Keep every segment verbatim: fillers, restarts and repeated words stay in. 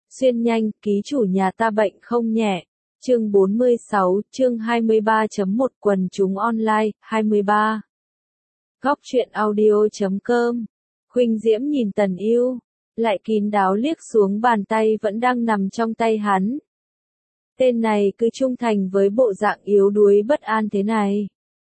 Xuyên nhanh, ký chủ nhà ta bệnh không nhẹ. Chương bốn mươi sáu, chương hai mươi ba chấm một quần chúng online, hai mươi ba. Góc truyện audio chấm com. Khuynh Diễm nhìn Tần Yêu, lại kín đáo liếc xuống bàn tay vẫn đang nằm trong tay hắn. Tên này cứ trung thành với bộ dạng yếu đuối bất an thế này.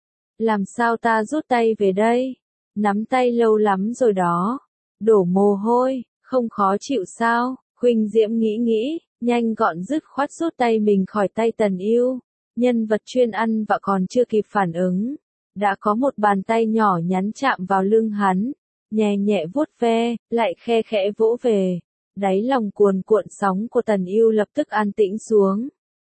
Làm sao ta rút tay về đây? Nắm tay lâu lắm rồi đó. Đổ mồ hôi, không khó chịu sao? Khuynh Diễm nghĩ nghĩ, nhanh gọn dứt khoát rút tay mình khỏi tay Tần Yêu. Nhân vật chuyên ăn vạ còn chưa kịp phản ứng. Đã có một bàn tay nhỏ nhắn chạm vào lưng hắn, nhẹ nhẹ vuốt ve, lại khe khẽ vỗ về. Đáy lòng cuồn cuộn sóng của Tần Yêu lập tức an tĩnh xuống.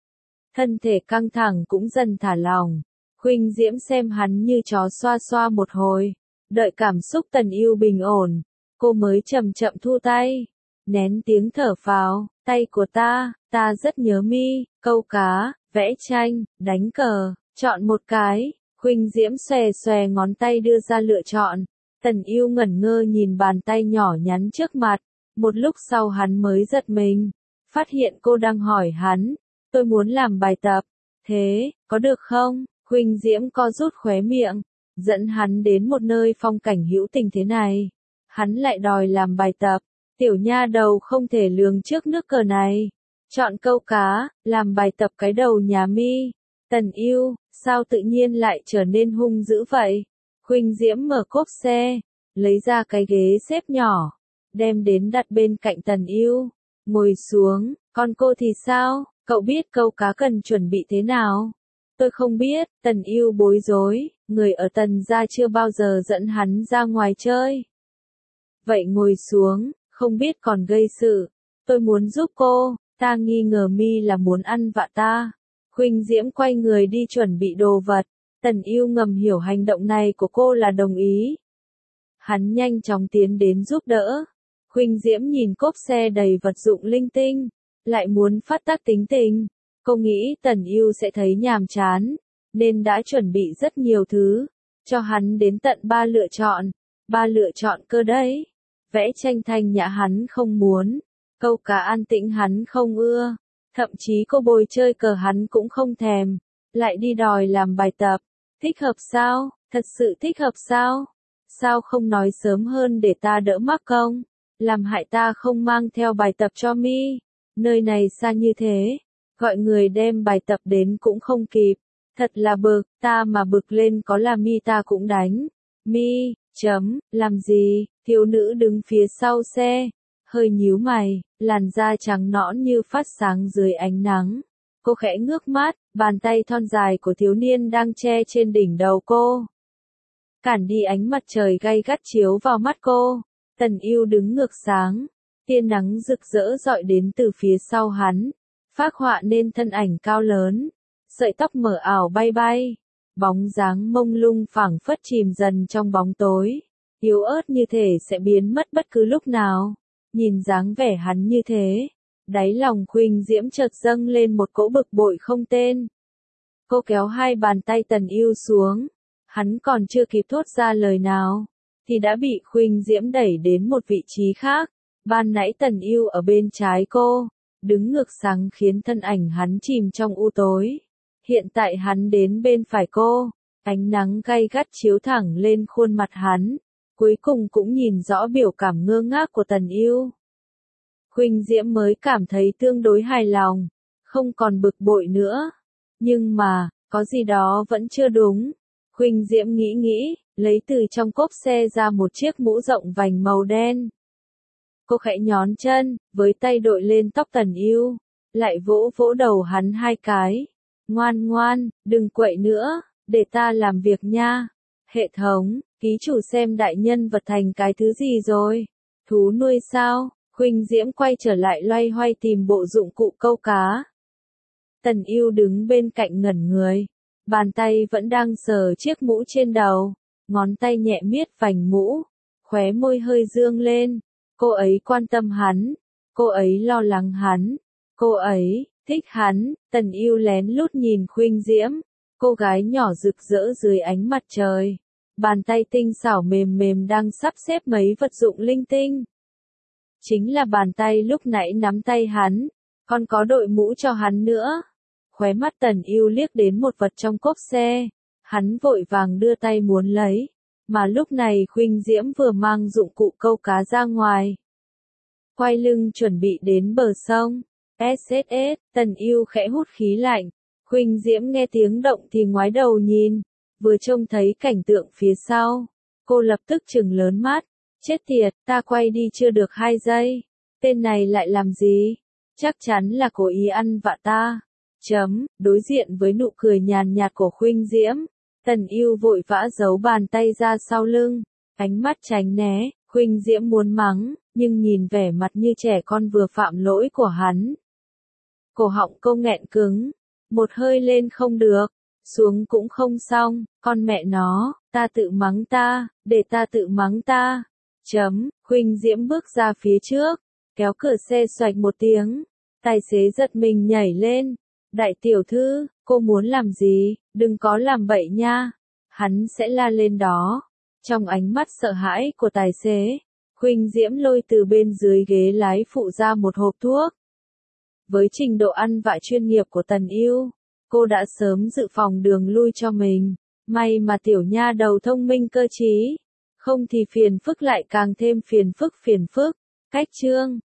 Thân thể căng thẳng cũng dần thả lỏng. Khuynh Diễm xem hắn như chó xoa xoa một hồi. Đợi cảm xúc Tần Yêu bình ổn, cô mới chậm chậm thu tay. Nén tiếng thở phào, tay của ta, ta rất nhớ mi, câu cá, vẽ tranh, đánh cờ, chọn một cái. Khuynh Diễm xòe xòe ngón tay đưa ra lựa chọn. Tần Yêu ngẩn ngơ nhìn bàn tay nhỏ nhắn trước mặt. Một lúc sau hắn mới giật mình, phát hiện cô đang hỏi hắn, tôi muốn làm bài tập, thế, có được không? Khuynh Diễm co rút khóe miệng, dẫn hắn đến một nơi phong cảnh hữu tình thế này. Hắn lại đòi làm bài tập, tiểu nha đầu không thể lường trước nước cờ này. Chọn câu cá, làm bài tập cái đầu nhà mi. Tần Yêu, sao tự nhiên lại trở nên hung dữ vậy? Khuynh Diễm mở cốp xe, lấy ra cái ghế xếp nhỏ, đem đến đặt bên cạnh Tần Yêu. Ngồi xuống, còn cô thì sao? Cậu biết câu cá cần chuẩn bị thế nào? Tôi không biết. Tần Yêu bối rối, người ở Tần gia chưa bao giờ dẫn hắn ra ngoài chơi. Vậy ngồi xuống, không biết còn gây sự. Tôi muốn giúp cô, ta nghi ngờ mi là muốn ăn vạ ta. Khuynh Diễm quay người đi chuẩn bị đồ vật. Tần Yêu ngầm hiểu hành động này của cô là đồng ý. Hắn nhanh chóng tiến đến giúp đỡ. Khuynh Diễm nhìn cốp xe đầy vật dụng linh tinh, lại muốn phát tác tính tình. Cô nghĩ Tần Yêu sẽ thấy nhàm chán, nên đã chuẩn bị rất nhiều thứ, cho hắn đến tận ba lựa chọn. Ba lựa chọn cơ đấy. Vẽ tranh thanh nhã hắn không muốn, câu cá an tĩnh hắn không ưa, thậm chí cô bồi chơi cờ hắn cũng không thèm, lại đi đòi làm bài tập. Thích hợp sao? Thật sự thích hợp sao? Sao không nói sớm hơn để ta đỡ mắc công? Làm hại ta không mang theo bài tập cho mi. Nơi này xa như thế, gọi người đem bài tập đến cũng không kịp. Thật là bực, ta mà bực lên có là mi ta cũng đánh. Mi, chấm, làm gì? Thiếu nữ đứng phía sau xe, hơi nhíu mày, làn da trắng nõn như phát sáng dưới ánh nắng. Cô khẽ ngước mắt, bàn tay thon dài của thiếu niên đang che trên đỉnh đầu cô. Cản đi ánh mặt trời gay gắt chiếu vào mắt cô. Tần Yêu đứng ngược sáng, tia nắng rực rỡ rọi đến từ phía sau hắn, phác họa nên thân ảnh cao lớn, sợi tóc mờ ảo bay bay, bóng dáng mông lung phảng phất chìm dần trong bóng tối, yếu ớt như thể sẽ biến mất bất cứ lúc nào. Nhìn dáng vẻ hắn như thế, đáy lòng Khuynh Diễm chợt dâng lên một cỗ bực bội không tên. Cô kéo hai bàn tay Tần Yêu xuống, hắn còn chưa kịp thốt ra lời nào, thì đã bị Khuynh Diễm đẩy đến một vị trí khác. Ban nãy Tần Yêu ở bên trái cô, đứng ngược sáng khiến thân ảnh hắn chìm trong u tối. Hiện tại hắn đến bên phải cô, ánh nắng gay gắt chiếu thẳng lên khuôn mặt hắn, cuối cùng cũng nhìn rõ biểu cảm ngơ ngác của Tần Yêu. Khuynh Diễm mới cảm thấy tương đối hài lòng, không còn bực bội nữa. Nhưng mà, có gì đó vẫn chưa đúng. Khuynh Diễm nghĩ nghĩ, lấy từ trong cốp xe ra một chiếc mũ rộng vành màu đen. Cô khẽ nhón chân, với tay đội lên tóc Tần Yêu, lại vỗ vỗ đầu hắn hai cái. Ngoan ngoan, đừng quậy nữa, để ta làm việc nha. Hệ thống, ký chủ xem đại nhân vật thành cái thứ gì rồi? Thú nuôi sao? Khuynh Diễm quay trở lại loay hoay tìm bộ dụng cụ câu cá. Tần Yêu đứng bên cạnh ngẩn người, bàn tay vẫn đang sờ chiếc mũ trên đầu, ngón tay nhẹ miết vành mũ, khóe môi hơi dương lên. Cô ấy quan tâm hắn, cô ấy lo lắng hắn, cô ấy thích hắn. Tần Yêu lén lút nhìn Khuynh Diễm, cô gái nhỏ rực rỡ dưới ánh mặt trời, bàn tay tinh xảo mềm mềm đang sắp xếp mấy vật dụng linh tinh. Chính là bàn tay lúc nãy nắm tay hắn, còn có đội mũ cho hắn nữa. Khóe mắt Tần Ưu liếc đến một vật trong cốp xe, hắn vội vàng đưa tay muốn lấy, mà lúc này Khuynh Diễm vừa mang dụng cụ câu cá ra ngoài. Quay lưng chuẩn bị đến bờ sông, ét ét ét, Tần Ưu khẽ hút khí lạnh, Khuynh Diễm nghe tiếng động thì ngoái đầu nhìn, vừa trông thấy cảnh tượng phía sau, cô lập tức trừng lớn mắt, chết tiệt, ta quay đi chưa được hai giây, tên này lại làm gì? Chắc chắn là cố ý ăn vạ ta. Chấm, đối diện với nụ cười nhàn nhạt của Khuynh Diễm, Tần Ưu vội vã giấu bàn tay ra sau lưng, ánh mắt tránh né, Khuynh Diễm muốn mắng, nhưng nhìn vẻ mặt như trẻ con vừa phạm lỗi của hắn. Cổ họng cô nghẹn cứng, một hơi lên không được, xuống cũng không xong, con mẹ nó, ta tự mắng ta, để ta tự mắng ta. Chấm, Khuynh Diễm bước ra phía trước, kéo cửa xe xoạch một tiếng, tài xế giật mình nhảy lên. Đại tiểu thư, cô muốn làm gì, đừng có làm bậy nha. Hắn sẽ la lên đó. Trong ánh mắt sợ hãi của tài xế, Khuynh Diễm lôi từ bên dưới ghế lái phụ ra một hộp thuốc. Với trình độ ăn vạ chuyên nghiệp của Tần Ưu, cô đã sớm dự phòng đường lui cho mình. May mà tiểu nha đầu thông minh cơ trí. Không thì phiền phức lại càng thêm phiền phức phiền phức. Cách chương